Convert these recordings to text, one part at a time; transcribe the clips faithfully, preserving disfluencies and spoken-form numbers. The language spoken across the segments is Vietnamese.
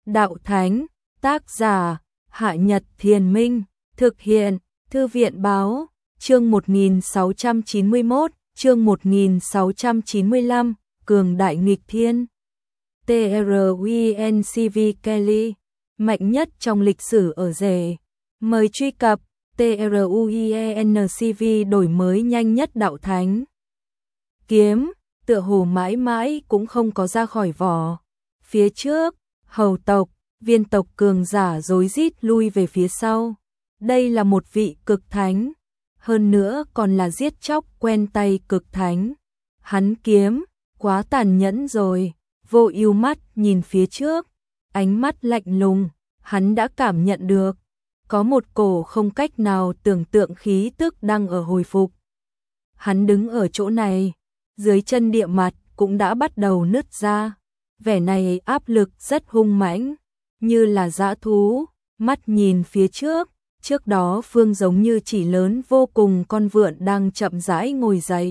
đạo thánh, tác giả, Hạ Nhật Thiền Minh, thực hiện, Thư viện Báo, chương một nghìn sáu trăm chín mươi mốt, chương một nghìn sáu trăm chín mươi lăm, Cường Đại Nghịch Thiên. tê rờ u en xê vê Kelly, mạnh nhất trong lịch sử ở rể. Mời truy cập tê rờ u en xê vê đổi mới nhanh nhất đạo thánh. Kiếm, tựa hồ mãi mãi cũng không có ra khỏi vỏ. Phía trước, hầu tộc, viên tộc cường giả rối rít lui về phía sau. Đây là một vị cực thánh, hơn nữa còn là giết chóc quen tay cực thánh. Hắn kiếm, quá tàn nhẫn rồi. Vô Ưu mắt nhìn phía trước, ánh mắt lạnh lùng, hắn đã cảm nhận được có một cổ không cách nào tưởng tượng khí tức đang ở hồi phục. Hắn đứng ở chỗ này, dưới chân địa mặt cũng đã bắt đầu nứt ra. Vẻ này áp lực rất hung mãnh, như là dã thú, mắt nhìn phía trước, trước đó phương giống như chỉ lớn vô cùng con vượn đang chậm rãi ngồi dậy.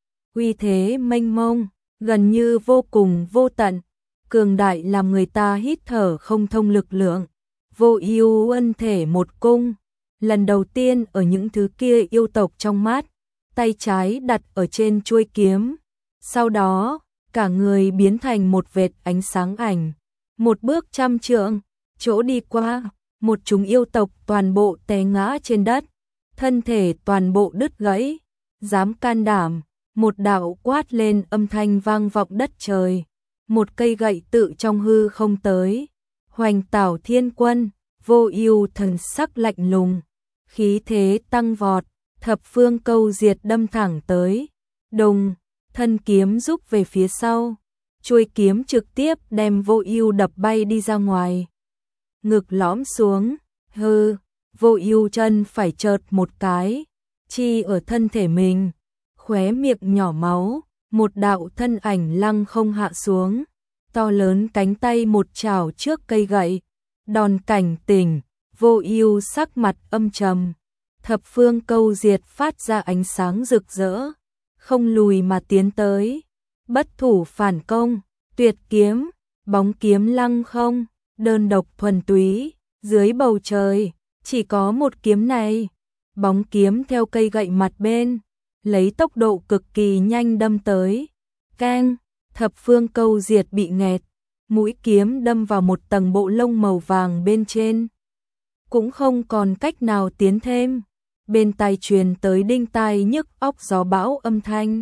Uy thế mênh mông, gần như vô cùng vô tận, cường đại làm người ta hít thở không thông lực lượng. Vô Ưu ân thể một cung, lần đầu tiên ở những thứ kia yêu tộc trong mắt, tay trái đặt ở trên chuôi kiếm, sau đó cả người biến thành một vệt ánh sáng ảnh, một bước trăm trượng, chỗ đi qua, một chúng yêu tộc toàn bộ té ngã trên đất, thân thể toàn bộ đứt gãy. Dám can đảm, một đạo quát lên âm thanh vang vọng đất trời, một cây gậy tự trong hư không tới, hoành tảo thiên quân. Vô Ưu thần sắc lạnh lùng, khí thế tăng vọt, thập phương câu diệt đâm thẳng tới. Đùng, thân kiếm rút về phía sau, chuôi kiếm trực tiếp đem Vô Ưu đập bay đi ra ngoài. Ngực lõm xuống, hư, Vô Ưu chân phải chợt một cái, chi ở thân thể mình, khóe miệng nhỏ máu, một đạo thân ảnh lăng không hạ xuống, to lớn cánh tay một chảo trước cây gậy. Đòn cảnh tỉnh, Vô Ưu sắc mặt âm trầm, thập phương câu diệt phát ra ánh sáng rực rỡ, không lùi mà tiến tới, bất thủ phản công, tuyệt kiếm, bóng kiếm lăng không, đơn độc thuần túy, dưới bầu trời, chỉ có một kiếm này, bóng kiếm theo cây gậy mặt bên, lấy tốc độ cực kỳ nhanh đâm tới, keng, thập phương câu diệt bị nghẹt. Mũi kiếm đâm vào một tầng bộ lông màu vàng bên trên, cũng không còn cách nào tiến thêm. Bên tai truyền tới đinh tai nhức óc gió bão âm thanh.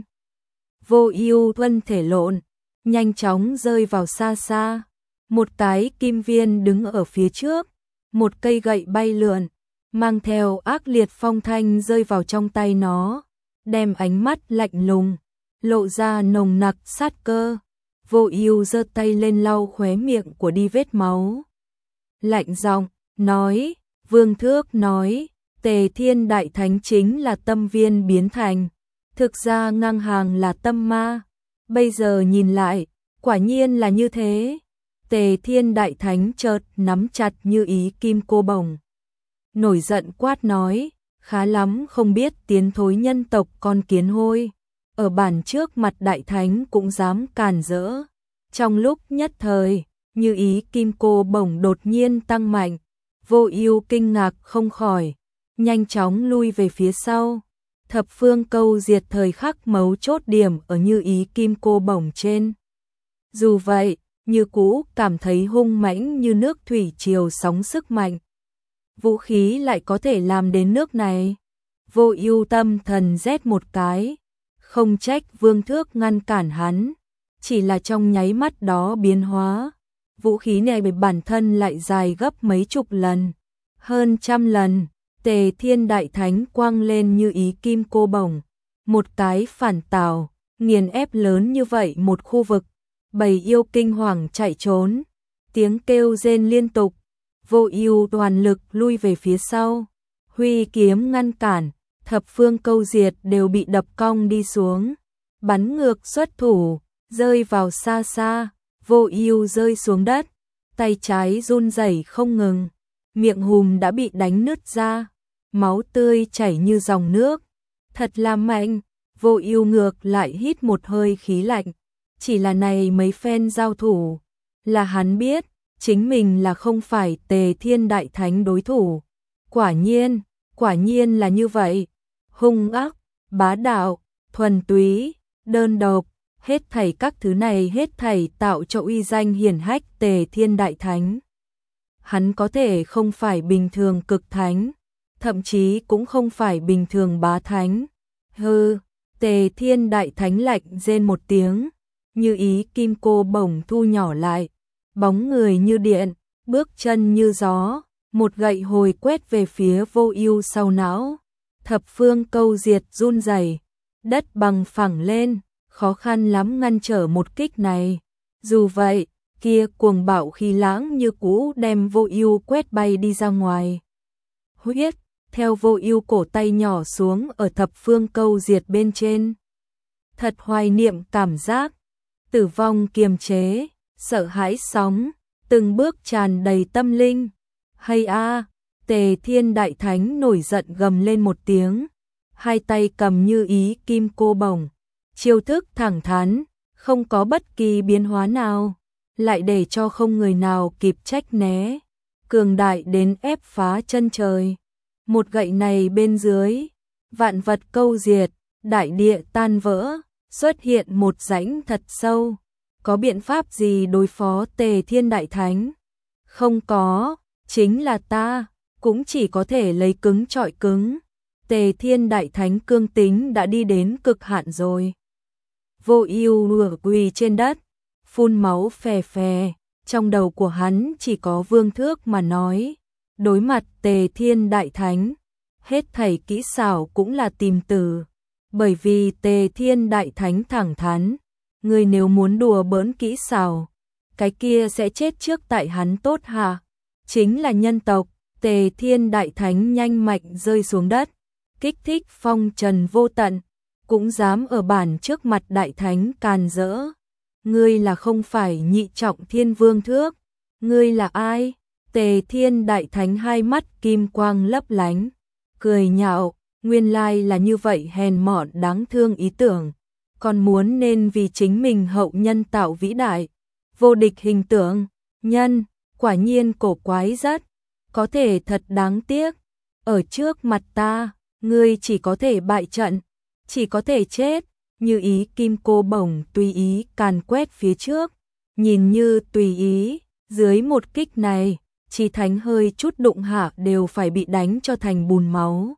Vô Ưu thân thể lộn, nhanh chóng rơi vào xa xa. Một cái kim viên đứng ở phía trước, một cây gậy bay lượn, mang theo ác liệt phong thanh rơi vào trong tay nó, đem ánh mắt lạnh lùng, lộ ra nồng nặc sát cơ. Vô Ưu giơ tay lên lau khóe miệng của đi vết máu. Lạnh giọng nói, Vương Thước nói, Tề Thiên Đại Thánh chính là tâm viên biến thành, thực ra ngang hàng là tâm ma. Bây giờ nhìn lại, quả nhiên là như thế. Tề Thiên Đại Thánh chợt nắm chặt như ý kim cô bổng, nổi giận quát nói, khá lắm không biết tiến thối nhân tộc con kiến hôi. Ở bản trước mặt Đại Thánh cũng dám càn rỡ. Trong lúc nhất thời, như ý kim cô bổng đột nhiên tăng mạnh, Vô Ưu kinh ngạc không khỏi, nhanh chóng lui về phía sau. Thập phương câu diệt thời khắc mấu chốt điểm ở như ý kim cô bổng trên. Dù vậy, như cũ cảm thấy hung mãnh như nước thủy triều sóng sức mạnh. Vũ khí lại có thể làm đến nước này. Vô Ưu tâm thần rét một cái. Không trách Vương Thước ngăn cản hắn, chỉ là trong nháy mắt đó biến hóa, vũ khí này bởi bản thân lại dài gấp mấy chục lần, hơn trăm lần. Tề Thiên Đại Thánh quang lên như ý kim cô bổng, một cái phản tào, nghiền ép lớn như vậy một khu vực, bầy yêu kinh hoàng chạy trốn, tiếng kêu rên liên tục. Vô Ưu toàn lực lui về phía sau, huy kiếm ngăn cản. Thập phương câu diệt đều bị đập cong đi xuống, bắn ngược xuất thủ, rơi vào xa xa. Vô Ưu rơi xuống đất, tay trái run rẩy không ngừng, miệng hùm đã bị đánh nứt ra, máu tươi chảy như dòng nước. Thật là mạnh. Vô Ưu ngược lại hít một hơi khí lạnh, chỉ là này mấy phen giao thủ, là hắn biết, chính mình là không phải Tề Thiên Đại Thánh đối thủ. Quả nhiên, quả nhiên là như vậy. Hung ác, bá đạo, thuần túy, đơn độc, hết thảy các thứ này hết thảy tạo cho uy danh hiển hách Tề Thiên Đại Thánh. Hắn có thể không phải bình thường cực thánh, thậm chí cũng không phải bình thường bá thánh. Hừ, Tề Thiên Đại Thánh lạnh rên một tiếng, như ý kim cô bổng thu nhỏ lại, bóng người như điện, bước chân như gió, một gậy hồi quét về phía Vô Ưu sau não. Thập phương câu diệt run rẩy, đất bằng phẳng lên, khó khăn lắm ngăn trở một kích này. Dù vậy, kia cuồng bạo khí lãng như cũ đem Vô Ưu quét bay đi ra ngoài. Huyết theo Vô Ưu cổ tay nhỏ xuống ở thập phương câu diệt bên trên. Thật hoài niệm cảm giác tử vong kiềm chế, sợ hãi sóng, từng bước tràn đầy tâm linh. Hay a, Tề Thiên Đại Thánh nổi giận gầm lên một tiếng, hai tay cầm như ý kim cô bổng, chiêu thức thẳng thắn, không có bất kỳ biến hóa nào, lại để cho không người nào kịp trách né, cường đại đến ép phá chân trời. Một gậy này bên dưới, vạn vật câu diệt, đại địa tan vỡ, xuất hiện một rãnh thật sâu. Có biện pháp gì đối phó Tề Thiên Đại Thánh? Không có, chính là ta, cũng chỉ có thể lấy cứng trọi cứng. Tề Thiên Đại Thánh cương tính đã đi đến cực hạn rồi. Vô Ưu nửa quỳ trên đất, phun máu phè phè, trong đầu của hắn chỉ có Vương Thước mà nói. Đối mặt Tề Thiên Đại Thánh, hết thảy kỹ xảo cũng là tìm từ, bởi vì Tề Thiên Đại Thánh thẳng thắn, người nếu muốn đùa bỡn kỹ xảo, cái kia sẽ chết trước tại hắn tốt hà. Chính là nhân tộc. Tề Thiên Đại Thánh nhanh mạnh rơi xuống đất, kích thích phong trần vô tận, cũng dám ở bản trước mặt Đại Thánh càn rỡ. Ngươi là không phải nhị trọng thiên Vương Thước, ngươi là ai? Tề Thiên Đại Thánh hai mắt kim quang lấp lánh, cười nhạo, nguyên lai là như vậy hèn mọn đáng thương ý tưởng, còn muốn nên vì chính mình hậu nhân tạo vĩ đại, vô địch hình tượng, nhân, quả nhiên cổ quái rất, có thể thật đáng tiếc, ở trước mặt ta, ngươi chỉ có thể bại trận, chỉ có thể chết, như ý kim cô bổng tùy ý càn quét phía trước, nhìn như tùy ý, dưới một kích này, Chí Thánh hơi chút đụng hạ đều phải bị đánh cho thành bùn máu.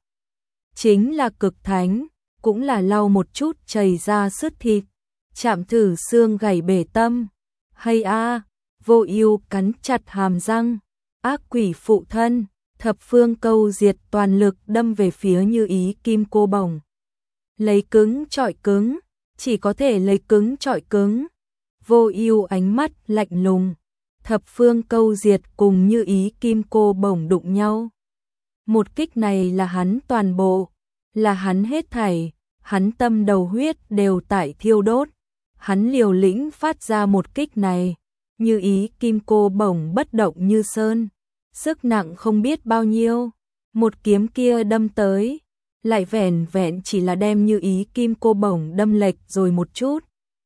Chính là cực thánh, cũng là lau một chút chảy ra sứt thịt, chạm thử xương gãy bể tâm. Hay a, Vô Ưu cắn chặt hàm răng, ác quỷ phụ thân, thập phương câu diệt toàn lực đâm về phía như ý kim cô bổng. Lấy cứng trọi cứng, chỉ có thể lấy cứng trọi cứng. Vô Ưu ánh mắt lạnh lùng, thập phương câu diệt cùng như ý kim cô bổng đụng nhau. Một kích này là hắn toàn bộ, là hắn hết thảy, hắn tâm đầu huyết đều tại thiêu đốt. Hắn liều lĩnh phát ra một kích này, như ý kim cô bổng bất động như sơn, sức nặng không biết bao nhiêu. Một kiếm kia đâm tới, lại vẻn vẹn chỉ là đem như ý kim cô bổng đâm lệch rồi một chút.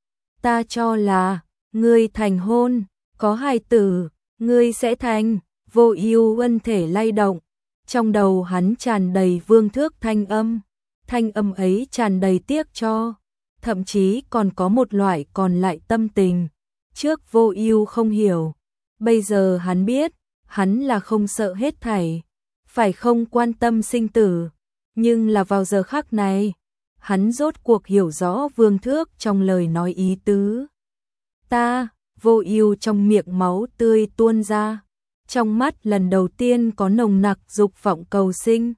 Ta cho là, ngươi thành hôn, có hài tử, ngươi sẽ thành. Vô Ưu ân thể lay động, trong đầu hắn tràn đầy Vương Thước thanh âm, thanh âm ấy tràn đầy tiếc cho, thậm chí còn có một loại còn lại tâm tình. Trước Vô Ưu không hiểu, bây giờ hắn biết, hắn là không sợ hết thảy, phải không quan tâm sinh tử, nhưng là vào giờ khắc này, hắn rốt cuộc hiểu rõ Vương Thước trong lời nói ý tứ. Ta, Vô Ưu trong miệng máu tươi tuôn ra, trong mắt lần đầu tiên có nồng nặc dục vọng cầu sinh.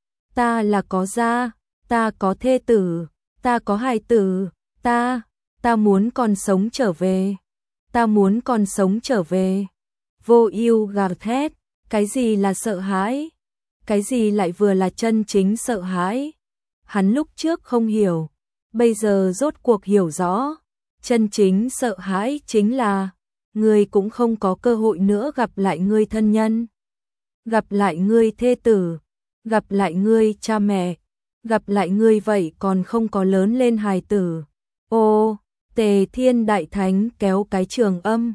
Ta là có gia, ta có thê tử, ta có hài tử, ta, ta muốn còn sống trở về. Ta muốn còn sống trở về. Vô Ưu gào thét, cái gì là sợ hãi? Cái gì lại vừa là chân chính sợ hãi? Hắn lúc trước không hiểu, bây giờ rốt cuộc hiểu rõ, chân chính sợ hãi chính là ngươi cũng không có cơ hội nữa gặp lại ngươi thân nhân, gặp lại ngươi thê tử, gặp lại ngươi cha mẹ, gặp lại ngươi vậy còn không có lớn lên hài tử. Ô, Tề Thiên Đại Thánh kéo cái trường âm,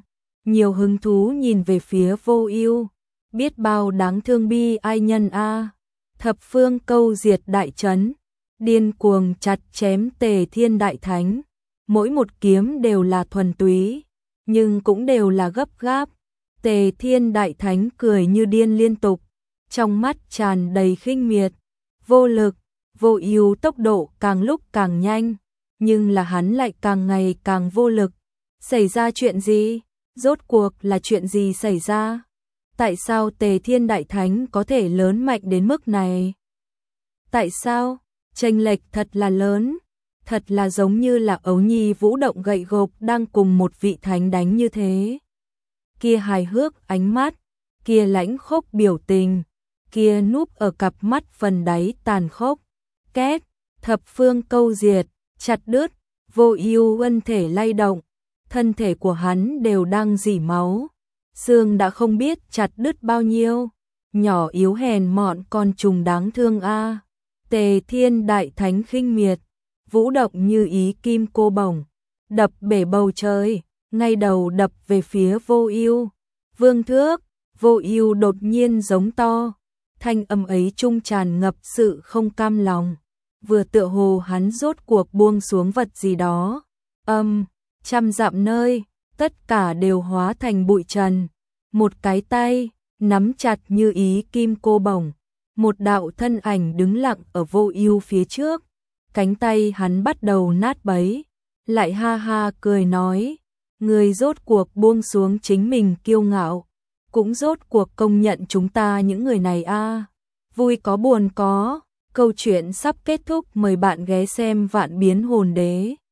nhiều hứng thú nhìn về phía Vô Ưu, biết bao đáng thương bi ai nhân a. Thập phương câu diệt đại trấn, điên cuồng chặt chém Tề Thiên đại thánh, mỗi một kiếm đều là thuần túy, nhưng cũng đều là gấp gáp. Tề Thiên đại thánh cười như điên liên tục, trong mắt tràn đầy khinh miệt, vô lực. Vô Ưu tốc độ càng lúc càng nhanh, nhưng là hắn lại càng ngày càng vô lực. Xảy ra chuyện gì? Rốt cuộc là chuyện gì xảy ra? Tại sao Tề Thiên đại thánh có thể lớn mạnh đến mức này? Tại sao? Chênh lệch thật là lớn, thật là giống như là ấu nhi vũ động gậy gộc đang cùng một vị thánh đánh như thế. Kia hài hước ánh mắt, kia lãnh khốc biểu tình, kia núp ở cặp mắt phần đáy tàn khốc. Két, thập phương câu diệt, chặt đứt. Vô Ưu thân thể lay động, thân thể của hắn đều đang rỉ máu, xương đã không biết chặt đứt bao nhiêu, nhỏ yếu hèn mọn con trùng đáng thương a. Tề Thiên đại thánh khinh miệt, vũ động như ý kim cô bổng, đập bể bầu trời, ngay đầu đập về phía Vô Ưu. Vương thước, Vô Ưu đột nhiên giống to, thanh âm ấy trung tràn ngập sự không cam lòng, vừa tựa hồ hắn rốt cuộc buông xuống vật gì đó. Âm, trăm dặm nơi, tất cả đều hóa thành bụi trần. Một cái tay nắm chặt như ý kim cô bổng, một đạo thân ảnh đứng lặng ở Vô Ưu phía trước, cánh tay hắn bắt đầu nát bấy, lại ha ha cười nói, người rốt cuộc buông xuống chính mình kiêu ngạo, cũng rốt cuộc công nhận chúng ta những người này a. Vui có buồn có, câu chuyện sắp kết thúc, mời bạn ghé xem Vạn Biến Hồn Đế.